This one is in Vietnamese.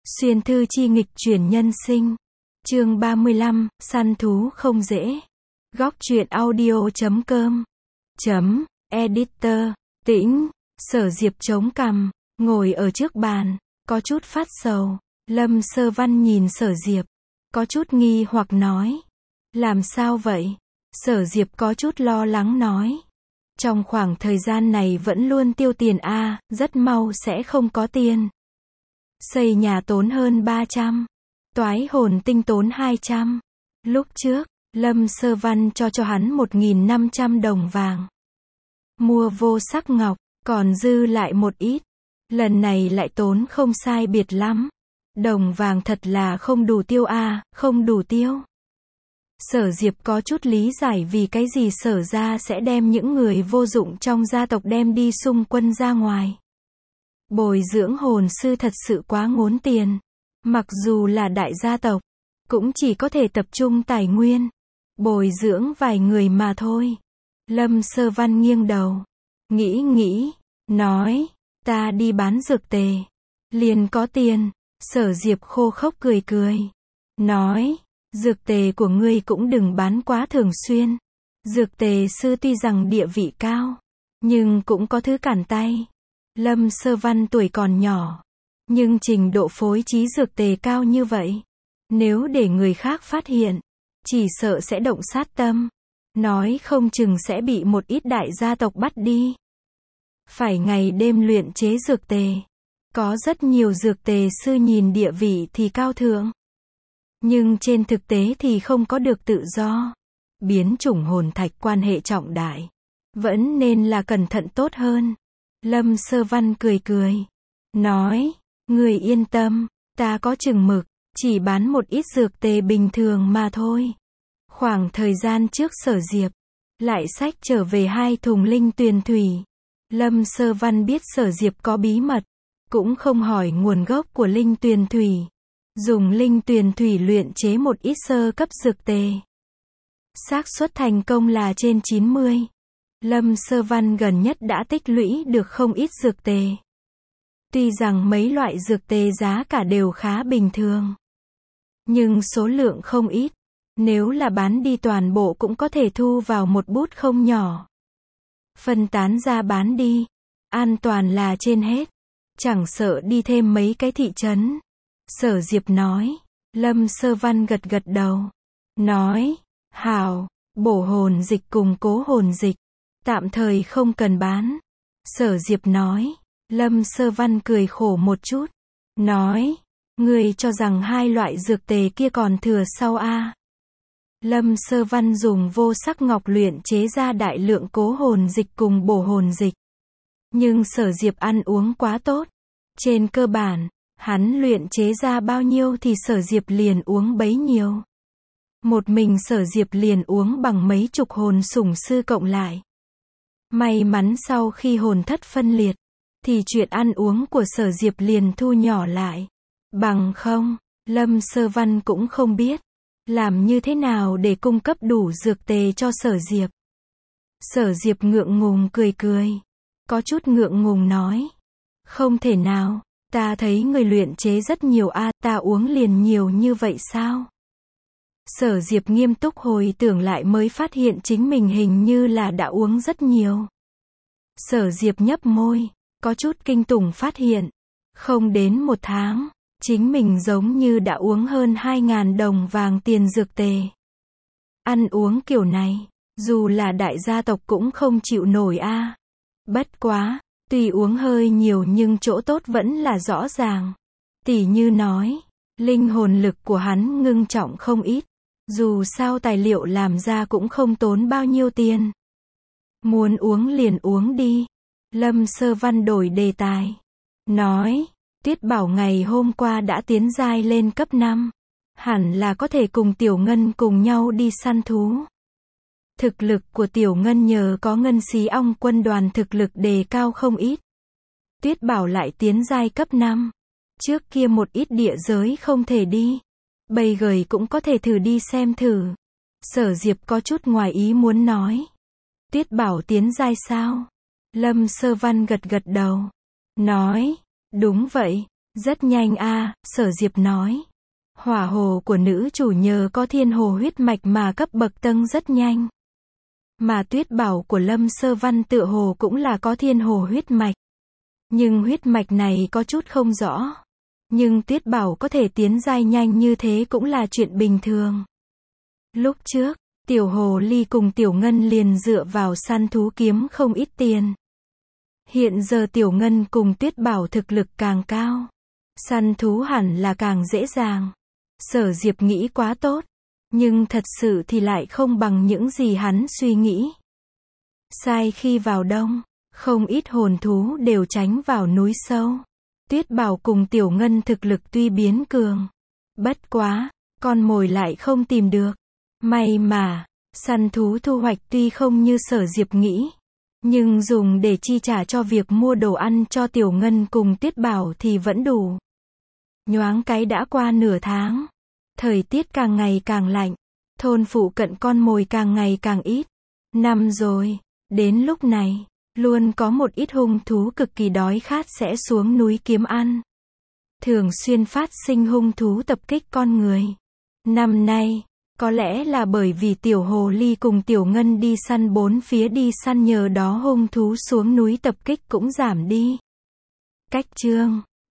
Xuyên thư chi nghịch chuyển nhân sinh. Chương 35, săn thú không dễ. Góc truyện audio.com. Editor. Tĩnh. Sở Diệp chống cằm, ngồi ở trước bàn, có chút phát sầu. Lâm Sơ Văn nhìn Sở Diệp, có chút nghi hoặc nói. Làm sao vậy? Sở Diệp có chút lo lắng nói. Trong khoảng thời gian này vẫn luôn tiêu tiền a, rất mau sẽ không có tiền. Xây nhà tốn hơn 300. Toái hồn tinh tốn 200. Lúc trước, Lâm Sơ Văn cho hắn 1.500 đồng vàng. Mua vô sắc ngọc, còn dư lại một ít. Lần này lại tốn không sai biệt lắm. Đồng vàng thật là không đủ tiêu a, không đủ tiêu. Sở Diệp có chút lý giải vì cái gì Sở gia sẽ đem những người vô dụng trong gia tộc đem đi xung quân ra ngoài. Bồi dưỡng hồn sư thật sự quá ngốn tiền. Mặc dù là đại gia tộc, cũng chỉ có thể tập trung tài nguyên, bồi dưỡng vài người mà thôi. Lâm Sơ Văn nghiêng đầu, nghĩ, nói, ta đi bán dược tề, liền có tiền. Sở Diệp khô khốc cười, nói, dược tề của ngươi cũng đừng bán quá thường xuyên. Dược tề sư tuy rằng địa vị cao, nhưng cũng có thứ cản tay. Lâm Sơ Văn tuổi còn nhỏ, nhưng trình độ phối trí dược tề cao như vậy, nếu để người khác phát hiện, chỉ sợ sẽ động sát tâm, nói không chừng sẽ bị một ít đại gia tộc bắt đi. Phải ngày đêm luyện chế dược tề. Có rất nhiều dược tề sư nhìn địa vị thì cao thượng, nhưng trên thực tế thì không có được tự do. Biến chủng hồn thạch quan hệ trọng đại, vẫn nên là cẩn thận tốt hơn. Lâm Sơ Văn cười, nói, người yên tâm, ta có chừng mực, chỉ bán một ít dược tề bình thường mà thôi. Khoảng thời gian trước Sở Diệp lại xách trở về 2 thùng linh tuyền thủy. Lâm Sơ Văn biết Sở Diệp có bí mật, cũng không hỏi nguồn gốc của linh tuyền thủy. Dùng linh tuyền thủy luyện chế một ít sơ cấp dược tề, xác suất thành công là trên 90. Lâm Sơ Văn gần nhất đã tích lũy được không ít dược tề. Tuy rằng mấy loại dược tề giá cả đều khá bình thường, nhưng số lượng không ít. Nếu là bán đi toàn bộ cũng có thể thu vào một bút không nhỏ. Phân tán ra bán đi, an toàn là trên hết. Chẳng sợ đi thêm mấy cái thị trấn. Sở Diệp nói. Lâm Sơ Văn gật đầu, nói, hảo, bổ hồn dịch cùng cố hồn dịch, tạm thời không cần bán. Sở Diệp nói. Lâm Sơ Văn cười khổ một chút, nói, ngươi cho rằng 2 loại dược tề kia còn thừa sau a? Lâm Sơ Văn dùng vô sắc ngọc luyện chế ra đại lượng cố hồn dịch cùng bổ hồn dịch. Nhưng Sở Diệp ăn uống quá tốt. Trên cơ bản, hắn luyện chế ra bao nhiêu thì Sở Diệp liền uống bấy nhiêu. Một mình Sở Diệp liền uống bằng mấy chục hồn sủng sư cộng lại. May mắn sau khi hồn thất phân liệt, thì chuyện ăn uống của Sở Diệp liền thu nhỏ lại. Bằng không, Lâm Sơ Văn cũng không biết làm như thế nào để cung cấp đủ dược tề cho Sở Diệp. Sở Diệp ngượng ngùng cười, có chút ngượng ngùng nói, không thể nào, ta thấy người luyện chế rất nhiều a, ta uống liền nhiều như vậy sao? Sở Diệp nghiêm túc hồi tưởng lại mới phát hiện chính mình hình như là đã uống rất nhiều. Sở Diệp nhấp môi, có chút kinh tủng phát hiện, không đến 1 tháng, chính mình giống như đã uống hơn 2.000 đồng vàng tiền dược tề. Ăn uống kiểu này, dù là đại gia tộc cũng không chịu nổi a. Bất quá, tuy uống hơi nhiều nhưng chỗ tốt vẫn là rõ ràng. Tỉ như nói, linh hồn lực của hắn ngưng trọng không ít. Dù sao tài liệu làm ra cũng không tốn bao nhiêu tiền. Muốn uống liền uống đi. Lâm Sơ Văn đổi đề tài, nói, Tuyết Bảo ngày hôm qua đã tiến giai lên cấp 5. Hẳn là có thể cùng Tiểu Ngân cùng nhau đi săn thú. Thực lực của Tiểu Ngân nhờ có Ngân Xí Ong quân đoàn thực lực đề cao không ít. Tuyết Bảo lại tiến giai cấp 5. Trước kia một ít địa giới không thể đi, bây giờ cũng có thể thử đi xem thử. Sở Diệp có chút ngoài ý muốn nói, Tuyết Bảo tiến giai sao? Lâm Sơ Văn gật đầu, nói, đúng vậy, Rất nhanh a, Sở Diệp nói. Hỏa hồ của nữ chủ nhờ có thiên hồ huyết mạch mà cấp bậc tăng rất nhanh. Mà tuyết bảo của Lâm Sơ Văn tựa hồ cũng là có thiên hồ huyết mạch. Nhưng huyết mạch này có chút không rõ. Nhưng tuyết bảo có thể tiến giai nhanh như thế cũng là chuyện bình thường. Lúc trước, Tiểu Hồ Ly cùng Tiểu Ngân liền dựa vào săn thú kiếm không ít tiền. Hiện giờ Tiểu Ngân cùng tuyết bảo thực lực càng cao. Săn thú hẳn là càng dễ dàng. Sở Diệp nghĩ quá tốt. Nhưng thật sự thì lại không bằng những gì hắn suy nghĩ. Sai khi vào đông, không ít hồn thú đều tránh vào núi sâu. Tuyết bảo cùng Tiểu Ngân thực lực tuy biến cường. Bất quá, con mồi lại không tìm được. May mà, săn thú thu hoạch tuy không như Sở Diệp nghĩ. Nhưng dùng để chi trả cho việc mua đồ ăn cho Tiểu Ngân cùng Tuyết bảo thì vẫn đủ. Nhoáng cái đã qua nửa tháng. Thời tiết càng ngày càng lạnh. Thôn phụ cận con mồi càng ngày càng ít. Năm rồi, đến lúc này, luôn có một ít hung thú cực kỳ đói khát sẽ xuống núi kiếm ăn. Thường xuyên phát sinh hung thú tập kích con người. Năm nay, có lẽ là bởi vì Tiểu Hồ Ly cùng Tiểu Ngân đi săn bốn phía đi săn nhờ đó hung thú xuống núi tập kích cũng giảm đi. Cách chương